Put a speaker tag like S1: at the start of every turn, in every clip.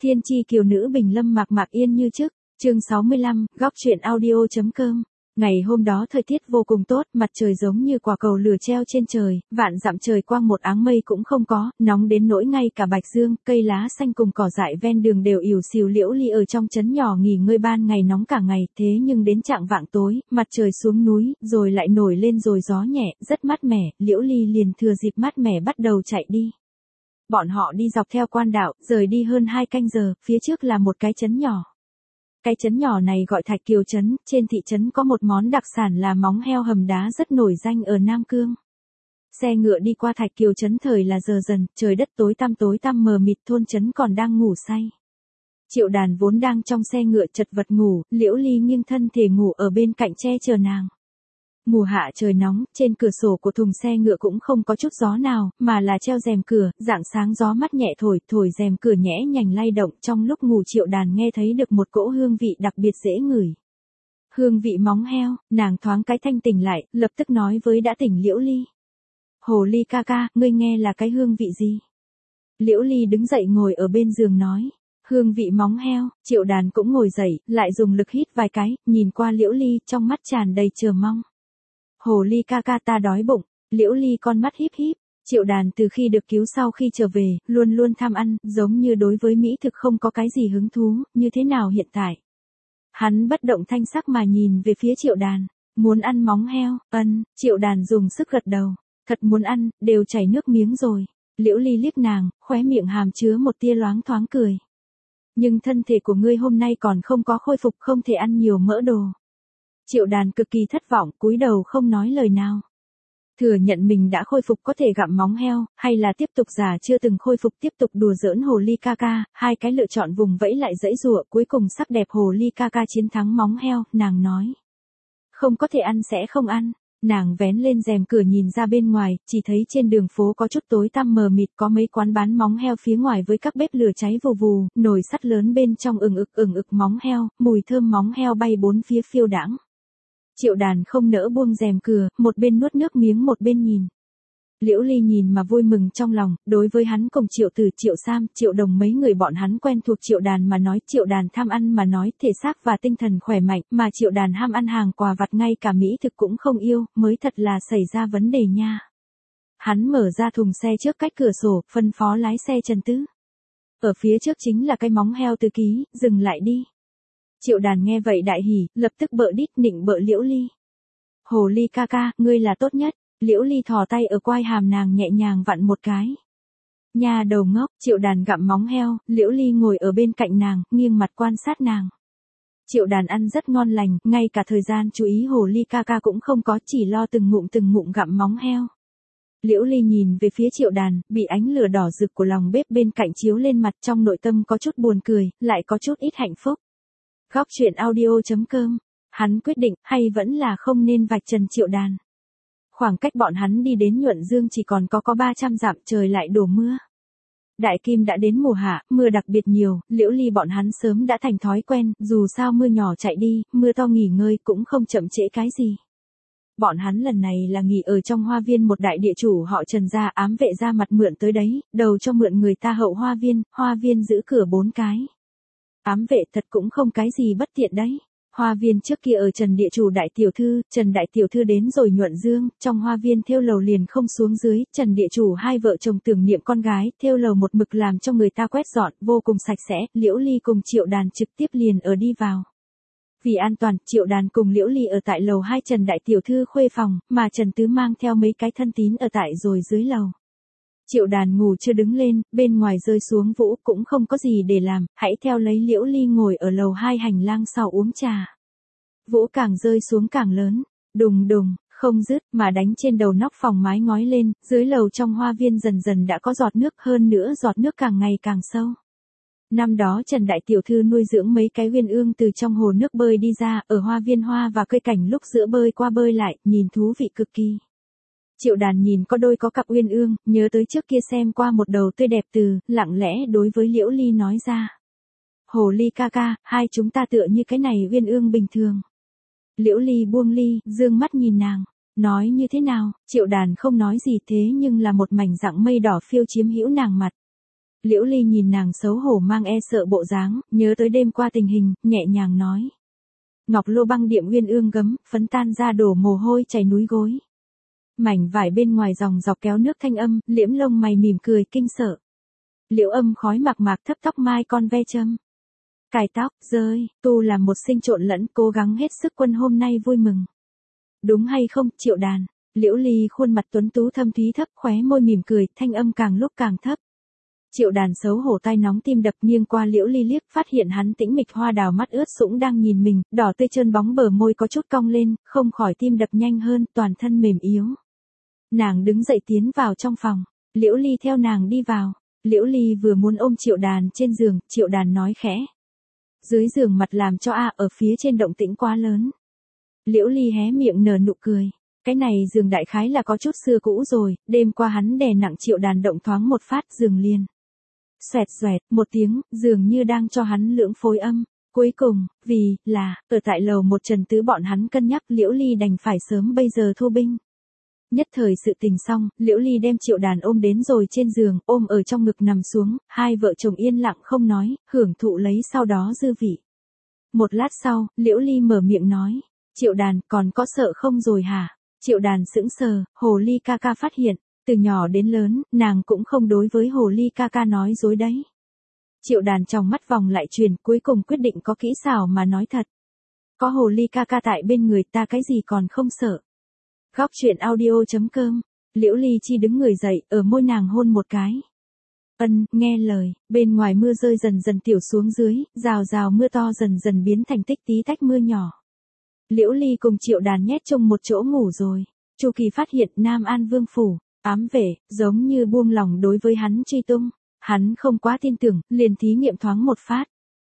S1: Thiên chi kiều nữ bình lâm mạc mạc yên như trước, chương 65, góc truyện audio.com. Ngày hôm đó thời tiết vô cùng tốt, mặt trời giống như quả cầu lửa treo trên trời, vạn dặm trời quang một áng mây cũng không có, nóng đến nỗi ngay cả bạch dương, cây lá xanh cùng cỏ dại ven đường đều ỉu xìu. Liễu Ly ở trong trấn nhỏ nghỉ ngơi, ban ngày nóng cả ngày, thế nhưng đến chạng vạng tối, mặt trời xuống núi, rồi lại nổi lên rồi gió nhẹ, rất mát mẻ, Liễu Ly liền thừa dịp mát mẻ bắt đầu chạy đi. Bọn họ đi dọc theo quan đạo, rời đi hơn 2 canh giờ, phía trước là một cái trấn nhỏ. Cái trấn nhỏ này gọi Thạch Kiều trấn, trên thị trấn có một món đặc sản là móng heo hầm đá rất nổi danh ở Nam Cương. Xe ngựa đi qua Thạch Kiều trấn thời là giờ dần, trời đất tối tăm mờ mịt, thôn trấn còn đang ngủ say. Triệu Đàn vốn đang trong xe ngựa chật vật ngủ, Liễu Ly nghiêng thân thể ngủ ở bên cạnh che chờ nàng. Mùa hạ trời nóng, trên cửa sổ của thùng xe ngựa cũng không có chút gió nào, mà là treo rèm cửa, rạng sáng gió mát nhẹ thổi rèm cửa nhẽ nhành lay động. Trong lúc ngủ Triệu Đàn nghe thấy được một cỗ hương vị đặc biệt dễ ngửi. Hương vị móng heo, nàng thoáng cái thanh tỉnh lại, lập tức nói với đã tỉnh Liễu Ly. Hồ Ly ca ca, ngươi nghe là cái hương vị gì? Liễu Ly đứng dậy ngồi ở bên giường nói. Hương vị móng heo. Triệu Đàn cũng ngồi dậy, lại dùng lực hít vài cái, nhìn qua Liễu Ly, trong mắt tràn đầy chờ mong. Hồ Ly ca ca, ta đói bụng. Liễu Ly con mắt híp híp. Triệu Đàn từ khi được cứu sau khi trở về, luôn luôn tham ăn, giống như đối với mỹ thực không có cái gì hứng thú, như thế nào hiện tại. Hắn bất động thanh sắc mà nhìn về phía Triệu Đàn. Muốn ăn móng heo? Triệu Đàn dùng sức gật đầu. Thật muốn ăn, đều chảy nước miếng rồi. Liễu Ly liếc nàng, khóe miệng hàm chứa một tia loáng thoáng cười. Nhưng thân thể của ngươi hôm nay còn không có khôi phục, không thể ăn nhiều mỡ đồ. Triệu Đàn cực kỳ thất vọng, cúi đầu không nói lời nào. Thừa nhận mình đã khôi phục có thể gặm móng heo, hay là tiếp tục giả chưa từng khôi phục tiếp tục đùa giỡn Hồ Ly ca ca, hai cái lựa chọn vùng vẫy lại dãy giụa, cuối cùng sắc đẹp Hồ Ly ca ca chiến thắng móng heo, nàng nói. Không có thể ăn sẽ không ăn. Nàng vén lên rèm cửa nhìn ra bên ngoài, chỉ thấy trên đường phố có chút tối tăm mờ mịt, có mấy quán bán móng heo phía ngoài với các bếp lửa cháy vù vù, nồi sắt lớn bên trong ừng ực móng heo, mùi thơm móng heo bay bốn phía phiêu đãng. Triệu Đàn không nỡ buông rèm cửa, một bên nuốt nước miếng một bên nhìn. Liễu Ly nhìn mà vui mừng trong lòng, đối với hắn cùng Triệu Tử, Triệu Sam, Triệu Đồng mấy người bọn hắn quen thuộc Triệu Đàn mà nói, Triệu Đàn tham ăn mà nói, thể xác và tinh thần khỏe mạnh, mà Triệu Đàn ham ăn hàng quà vặt ngay cả mỹ thực cũng không yêu, mới thật là xảy ra vấn đề nha. Hắn mở ra thùng xe trước cách cửa sổ, phân phó lái xe Trần Tứ. Ở phía trước chính là cái móng heo Tứ ký, dừng lại đi. Triệu Đàn nghe vậy đại hỉ, lập tức bợ đít nịnh bợ Liễu Ly. Hồ Ly ca ca, ngươi là tốt nhất. Liễu Ly thò tay ở quai hàm nàng nhẹ nhàng vặn một cái. Nha đầu ngốc. Triệu Đàn gặm móng heo, Liễu Ly ngồi ở bên cạnh nàng, nghiêng mặt quan sát nàng. Triệu Đàn ăn rất ngon lành, ngay cả thời gian chú ý Hồ Ly ca ca cũng không có, chỉ lo từng ngụm gặm móng heo. Liễu Ly nhìn về phía Triệu Đàn, bị ánh lửa đỏ rực của lòng bếp bên cạnh chiếu lên mặt, trong nội tâm có chút buồn cười, lại có chút ít hạnh phúc. Góc truyện audio.com. Hắn quyết định, hay vẫn là không nên vạch trần Triệu Đàn. Khoảng cách bọn hắn đi đến Nhuận Dương chỉ còn có 300 dặm, trời lại đổ mưa. Đại Kim đã đến mùa hạ, mưa đặc biệt nhiều, Liễu Ly bọn hắn sớm đã thành thói quen, dù sao mưa nhỏ chạy đi, mưa to nghỉ ngơi cũng không chậm trễ cái gì. Bọn hắn lần này là nghỉ ở trong hoa viên một đại địa chủ họ Trần gia, ám vệ ra mặt mượn tới đấy, đầu cho mượn người ta hậu hoa viên giữ cửa 4 cái. Ám vệ thật cũng không cái gì bất tiện đấy. Hoa viên trước kia ở Trần địa chủ đại tiểu thư, Trần đại tiểu thư đến rồi Nhuận Dương, trong hoa viên thêu lầu liền không xuống dưới, Trần địa chủ hai vợ chồng tưởng niệm con gái, thêu lầu một mực làm cho người ta quét dọn, vô cùng sạch sẽ, Liễu Ly cùng Triệu Đàn trực tiếp liền ở đi vào. Vì an toàn, Triệu Đàn cùng Liễu Ly ở tại lầu 2 Trần đại tiểu thư khuê phòng, mà Trần Tứ mang theo mấy cái thân tín ở tại rồi dưới lầu. Triệu Đàn ngủ chưa đứng lên, bên ngoài rơi xuống vũ cũng không có gì để làm, hãy theo lấy Liễu Ly ngồi ở lầu 2 hành lang sau uống trà. Vũ càng rơi xuống càng lớn, đùng đùng, không dứt, mà đánh trên đầu nóc phòng mái ngói lên, dưới lầu trong hoa viên dần dần đã có giọt nước, hơn nữa giọt nước càng ngày càng sâu. Năm đó Trần đại tiểu thư nuôi dưỡng mấy cái uyên ương từ trong hồ nước bơi đi ra, ở hoa viên hoa và cây cảnh lúc giữa bơi qua bơi lại, nhìn thú vị cực kỳ. Triệu Đàn nhìn có đôi có cặp uyên ương, nhớ tới trước kia xem qua một đầu tươi đẹp từ, lặng lẽ đối với Liễu Ly nói ra. Hồ Ly ca ca, hai chúng ta tựa như cái này uyên ương bình thường. Liễu Ly buông ly, dương mắt nhìn nàng, nói như thế nào, Triệu Đàn không nói gì thế nhưng là một mảnh dạng mây đỏ phiêu chiếm hữu nàng mặt. Liễu Ly nhìn nàng xấu hổ mang e sợ bộ dáng, nhớ tới đêm qua tình hình, nhẹ nhàng nói. Ngọc lô băng điệm uyên ương gấm, phấn tan ra đổ mồ hôi chảy núi gối. Mảnh vải bên ngoài dòng dọc kéo nước thanh âm, liễm lông mày mỉm cười kinh sợ. Liễu Âm khói mạc mạc thấp tóc mai con ve châm. Cài tóc, rơi, tu làm một sinh trộn lẫn, cố gắng hết sức quân hôm nay vui mừng. Đúng hay không, Triệu Đàn? Liễu Ly khuôn mặt tuấn tú thâm thúy thấp, khóe môi mỉm cười, thanh âm càng lúc càng thấp. Triệu Đàn xấu hổ tai nóng tim đập nghiêng qua Liễu Ly liếc, phát hiện hắn tĩnh mịch hoa đào mắt ướt sũng đang nhìn mình, đỏ tươi trơn bóng bờ môi có chút cong lên, không khỏi tim đập nhanh hơn, toàn thân mềm yếu. Nàng đứng dậy tiến vào trong phòng, Liễu Ly theo nàng đi vào. Liễu Ly vừa muốn ôm Triệu Đàn trên giường, Triệu Đàn nói khẽ. Dưới giường mặt làm cho ở phía trên động tĩnh quá lớn. Liễu Ly hé miệng nở nụ cười. Cái này giường đại khái là có chút xưa cũ rồi, đêm qua hắn đè nặng Triệu Đàn động thoáng một phát giường liền. Xoẹt xoẹt, một tiếng, dường như đang cho hắn lưỡng phối âm. Cuối cùng, vì là, ở tại lầu một Trần Tứ bọn hắn cân nhắc Liễu Ly đành phải sớm bây giờ thu binh. Nhất thời sự tình xong, Liễu Ly đem Triệu Đàn ôm đến rồi trên giường, ôm ở trong ngực nằm xuống, hai vợ chồng yên lặng không nói, hưởng thụ lấy sau đó dư vị. Một lát sau, Liễu Ly mở miệng nói, Triệu Đàn còn có sợ không rồi hả? Triệu Đàn sững sờ, Hồ Ly ca ca phát hiện, từ nhỏ đến lớn, nàng cũng không đối với Hồ Ly ca ca nói dối đấy. Triệu Đàn trong mắt vòng lại truyền, cuối cùng quyết định có kỹ xảo mà nói thật. Có Hồ Ly ca ca tại bên người ta cái gì còn không sợ. Góc truyện audio.com, Liễu Ly Chi đứng người dậy, ở môi nàng hôn một cái. Nghe lời, bên ngoài mưa rơi dần dần tiểu xuống dưới, rào rào mưa to dần dần biến thành tích tí tách mưa nhỏ. Liễu Ly cùng Triệu Đàn nhét chung một chỗ ngủ rồi. Chu Kỳ phát hiện Nam An Vương phủ, ám vệ, giống như buông lòng đối với hắn truy tung. Hắn không quá tin tưởng, liền thí nghiệm thoáng một phát.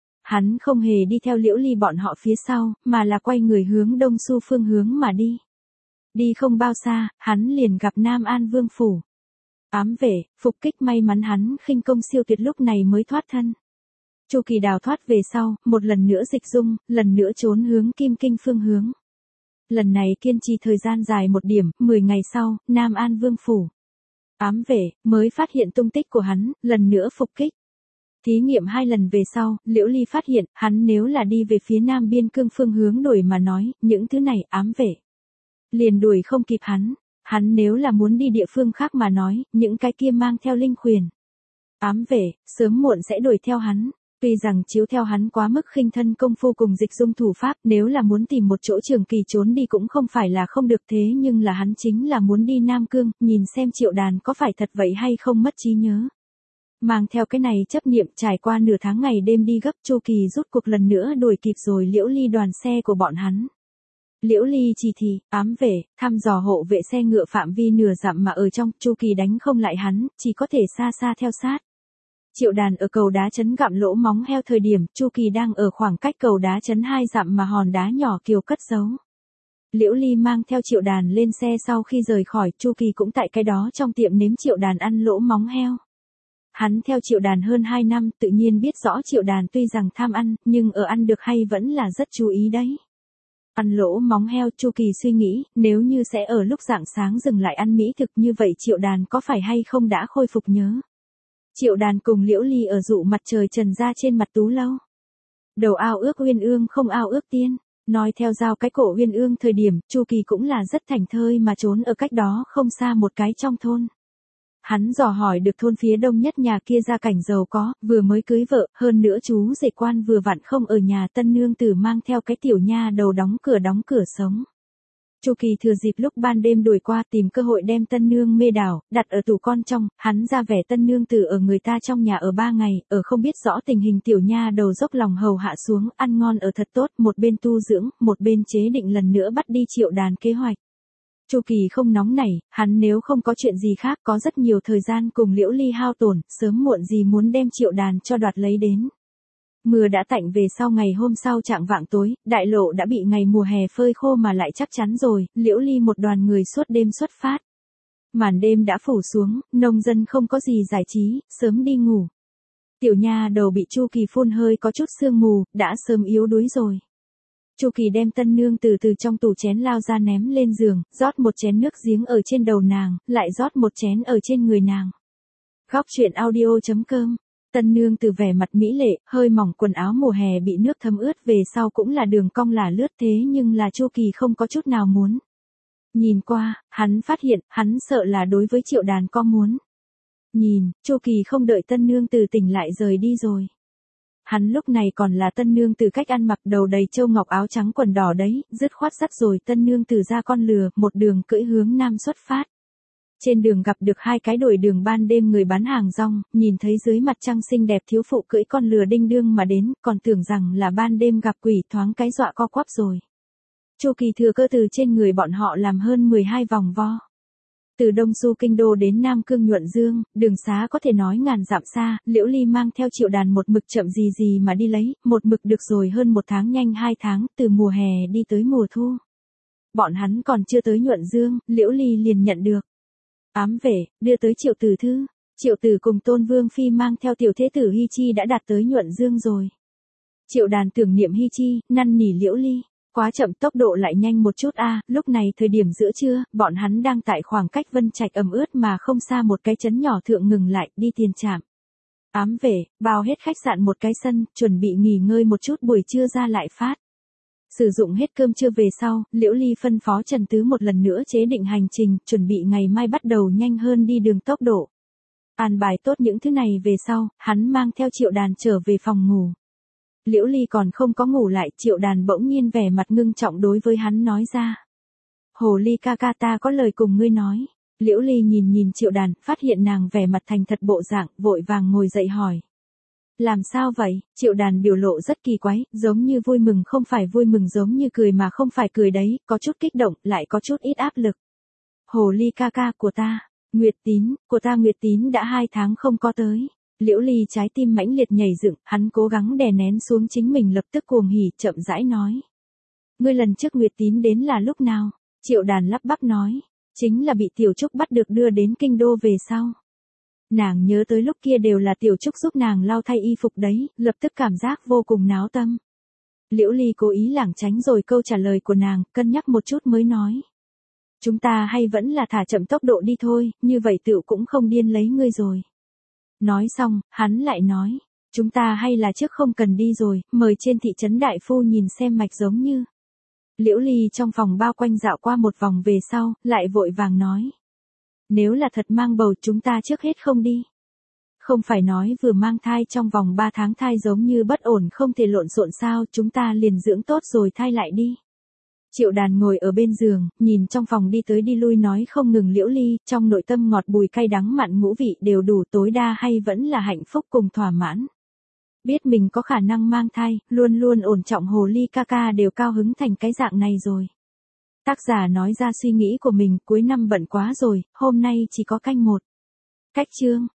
S1: Hắn không hề đi theo Liễu Ly bọn họ phía sau, mà là quay người hướng đông xu phương hướng mà đi. Đi không bao xa, hắn liền gặp Nam An Vương phủ. Ám vệ, phục kích may mắn hắn khinh công siêu tuyệt lúc này mới thoát thân. Chu Kỳ đào thoát về sau, một lần nữa dịch dung, lần nữa trốn hướng Kim Kinh phương hướng. Lần này kiên trì thời gian dài một điểm, 10 ngày sau, Nam An Vương phủ. Ám vệ, mới phát hiện tung tích của hắn, lần nữa phục kích. Thí nghiệm 2 lần về sau, Liễu Ly phát hiện, hắn nếu là đi về phía Nam Biên Cương phương hướng đuổi mà nói, những thứ này ám vệ. Liền đuổi không kịp hắn nếu là muốn đi địa phương khác mà nói, những cái kia mang theo linh khuyền. Ám vệ, sớm muộn sẽ đuổi theo hắn. Tuy rằng chiếu theo hắn quá mức khinh thân công phu cùng dịch dung thủ pháp, nếu là muốn tìm một chỗ trường kỳ trốn đi cũng không phải là không được thế nhưng là hắn chính là muốn đi Nam Cương, nhìn xem Triệu Đàn có phải thật vậy hay không mất trí nhớ. Mang theo cái này chấp niệm trải qua nửa tháng ngày đêm đi gấp Chu Kỳ rút cuộc lần nữa đuổi kịp rồi Liễu Ly đoàn xe của bọn hắn. Liễu Ly chỉ thị, ám vệ, thăm dò hộ vệ xe ngựa phạm vi nửa dặm mà ở trong, Chu Kỳ đánh không lại hắn, chỉ có thể xa xa theo sát. Triệu Đàn ở cầu đá trấn gặm lỗ móng heo thời điểm, Chu Kỳ đang ở khoảng cách cầu đá trấn 2 dặm mà hòn đá nhỏ kiều cất giấu. Liễu Ly mang theo Triệu Đàn lên xe sau khi rời khỏi, Chu Kỳ cũng tại cái đó trong tiệm nếm Triệu Đàn ăn lỗ móng heo. Hắn theo Triệu Đàn hơn 2 năm, tự nhiên biết rõ Triệu Đàn tuy rằng tham ăn, nhưng ở ăn được hay vẫn là rất chú ý đấy. Ăn lỗ móng heo, Chu Kỳ suy nghĩ, nếu như sẽ ở lúc rạng sáng dừng lại ăn mỹ thực như vậy Triệu Đàn có phải hay không đã khôi phục nhớ. Triệu Đàn cùng Liễu Ly ở dụ mặt trời trần ra trên mặt tú lâu. Đầu ao ước uyên ương không ao ước tiên, nói theo giao cái cổ uyên ương thời điểm, Chu Kỳ cũng là rất thảnh thơi mà trốn ở cách đó không xa một cái trong thôn. Hắn dò hỏi được thôn phía đông nhất nhà kia gia cảnh giàu có, vừa mới cưới vợ, hơn nữa chú rể quan vừa vặn không ở nhà tân nương tử mang theo cái tiểu nha đầu đóng cửa sống. Chu Kỳ thừa dịp lúc ban đêm đuổi qua tìm cơ hội đem tân nương mê đảo, đặt ở tủ con trong, hắn ra vẻ tân nương tử ở người ta trong nhà ở 3 ngày, ở không biết rõ tình hình tiểu nha đầu dốc lòng hầu hạ xuống, ăn ngon ở thật tốt, một bên tu dưỡng, một bên chế định lần nữa bắt đi Triệu Đàn kế hoạch. Chu Kỳ không nóng nảy, hắn nếu không có chuyện gì khác có rất nhiều thời gian cùng Liễu Ly hao tổn, sớm muộn gì muốn đem Triệu Đàn cho đoạt lấy đến. Mưa đã tạnh về sau ngày hôm sau chạng vạng tối, đại lộ đã bị ngày mùa hè phơi khô mà lại chắc chắn rồi, Liễu Ly một đoàn người suốt đêm xuất phát. Màn đêm đã phủ xuống, nông dân không có gì giải trí, sớm đi ngủ. Tiểu nha đầu bị Chu Kỳ phun hơi có chút sương mù, đã sớm yếu đuối rồi. Chu Kỳ đem tân nương từ trong tủ chén lao ra ném lên giường, rót một chén nước giếng ở trên đầu nàng, lại rót một chén ở trên người nàng. Góc truyện audio.com. Tân nương từ vẻ mặt mỹ lệ, hơi mỏng quần áo mùa hè bị nước thấm ướt về sau cũng là đường cong là lướt thế nhưng là Chu Kỳ không có chút nào muốn. Nhìn qua, hắn phát hiện, hắn sợ là đối với Triệu Đàn có muốn. Nhìn, Chu Kỳ không đợi tân nương từ tỉnh lại rời đi rồi. Hắn lúc này còn là tân nương từ cách ăn mặc đầu đầy châu ngọc áo trắng quần đỏ đấy, dứt khoát dắt rồi tân nương từ ra con lừa, một đường cưỡi hướng nam xuất phát. Trên đường gặp được hai cái đuổi đường ban đêm người bán hàng rong, nhìn thấy dưới mặt trăng xinh đẹp thiếu phụ cưỡi con lừa đinh đương mà đến, còn tưởng rằng là ban đêm gặp quỷ, thoáng cái dọa co quắp rồi. Chu Kỳ thừa cơ từ trên người bọn họ làm hơn 12 vòng vo. Từ Đông Xu Kinh Đô đến Nam Cương Nhuận Dương, đường xá có thể nói ngàn dặm xa, Liễu Ly mang theo Triệu Đàn một mực chậm gì mà đi lấy, một mực được rồi hơn 1 tháng nhanh 2 tháng, từ mùa hè đi tới mùa thu. Bọn hắn còn chưa tới Nhuận Dương, Liễu Ly liền nhận được ám về, đưa tới Triệu Tử thư. Triệu Tử cùng Tôn Vương Phi mang theo tiểu thế tử Hi Chi đã đạt tới Nhuận Dương rồi. Triệu Đàn tưởng niệm Hi Chi, năn nỉ Liễu Ly. Quá chậm, tốc độ lại nhanh một chút a. Lúc này thời điểm giữa trưa, bọn hắn đang tại khoảng cách Vân Trạch ẩm ướt mà không xa một cái trấn nhỏ thượng ngừng lại, đi tiền trạm. Ám về, bao hết khách sạn một cái sân, chuẩn bị nghỉ ngơi một chút, buổi trưa ra lại phát. Sử dụng hết cơm trưa về sau, Liễu Ly phân phó Trần Tứ một lần nữa chế định hành trình, chuẩn bị ngày mai bắt đầu nhanh hơn đi đường tốc độ. An bài tốt những thứ này về sau, hắn mang theo Triệu Đàn trở về phòng ngủ. Liễu Ly còn không có ngủ lại, Triệu Đàn bỗng nhiên vẻ mặt ngưng trọng đối với hắn nói ra. Hồ Ly ca ca, ta có lời cùng ngươi nói. Liễu Ly nhìn Triệu Đàn, phát hiện nàng vẻ mặt thành thật bộ dạng, vội vàng ngồi dậy hỏi. Làm sao vậy? Triệu Đàn biểu lộ rất kỳ quái, giống như vui mừng không phải vui mừng, giống như cười mà không phải cười đấy, có chút kích động, lại có chút ít áp lực. Hồ Ly ca ca của ta, Nguyệt Tín, của ta Nguyệt Tín đã 2 tháng không có tới. Liễu Ly trái tim mãnh liệt nhảy dựng, hắn cố gắng đè nén xuống chính mình lập tức cuồng hỉ, chậm rãi nói. Ngươi lần trước Nguyệt Tín đến là lúc nào? Triệu Đàn lắp bắp nói. Chính là bị Tiểu Trúc bắt được đưa đến kinh đô về sau. Nàng nhớ tới lúc kia đều là Tiểu Trúc giúp nàng lau thay y phục đấy, lập tức cảm giác vô cùng náo tâm. Liễu Ly cố ý lảng tránh rồi câu trả lời của nàng, cân nhắc một chút mới nói. Chúng ta hay vẫn là thả chậm tốc độ đi thôi, như vậy tựu cũng không điên lấy ngươi rồi. Nói xong, hắn lại nói, chúng ta hay là trước không cần đi rồi, mời trên thị trấn đại phu nhìn xem mạch giống như. Liễu Ly trong phòng bao quanh dạo qua một vòng về sau, lại vội vàng nói. Nếu là thật mang bầu chúng ta trước hết không đi. Không phải nói vừa mang thai trong vòng 3 tháng thai giống như bất ổn không thể lộn xộn sao, chúng ta liền dưỡng tốt rồi thai lại đi. Triệu Đàn ngồi ở bên giường, nhìn trong phòng đi tới đi lui nói không ngừng Liễu Ly, trong nội tâm ngọt bùi cay đắng mặn ngũ vị đều đủ, tối đa hay vẫn là hạnh phúc cùng thỏa mãn. Biết mình có khả năng mang thai, luôn luôn ổn trọng Hồ Ly ca ca đều cao hứng thành cái dạng này rồi. Tác giả nói ra suy nghĩ của mình, cuối năm bận quá rồi, hôm nay chỉ có canh 1. Cách chương.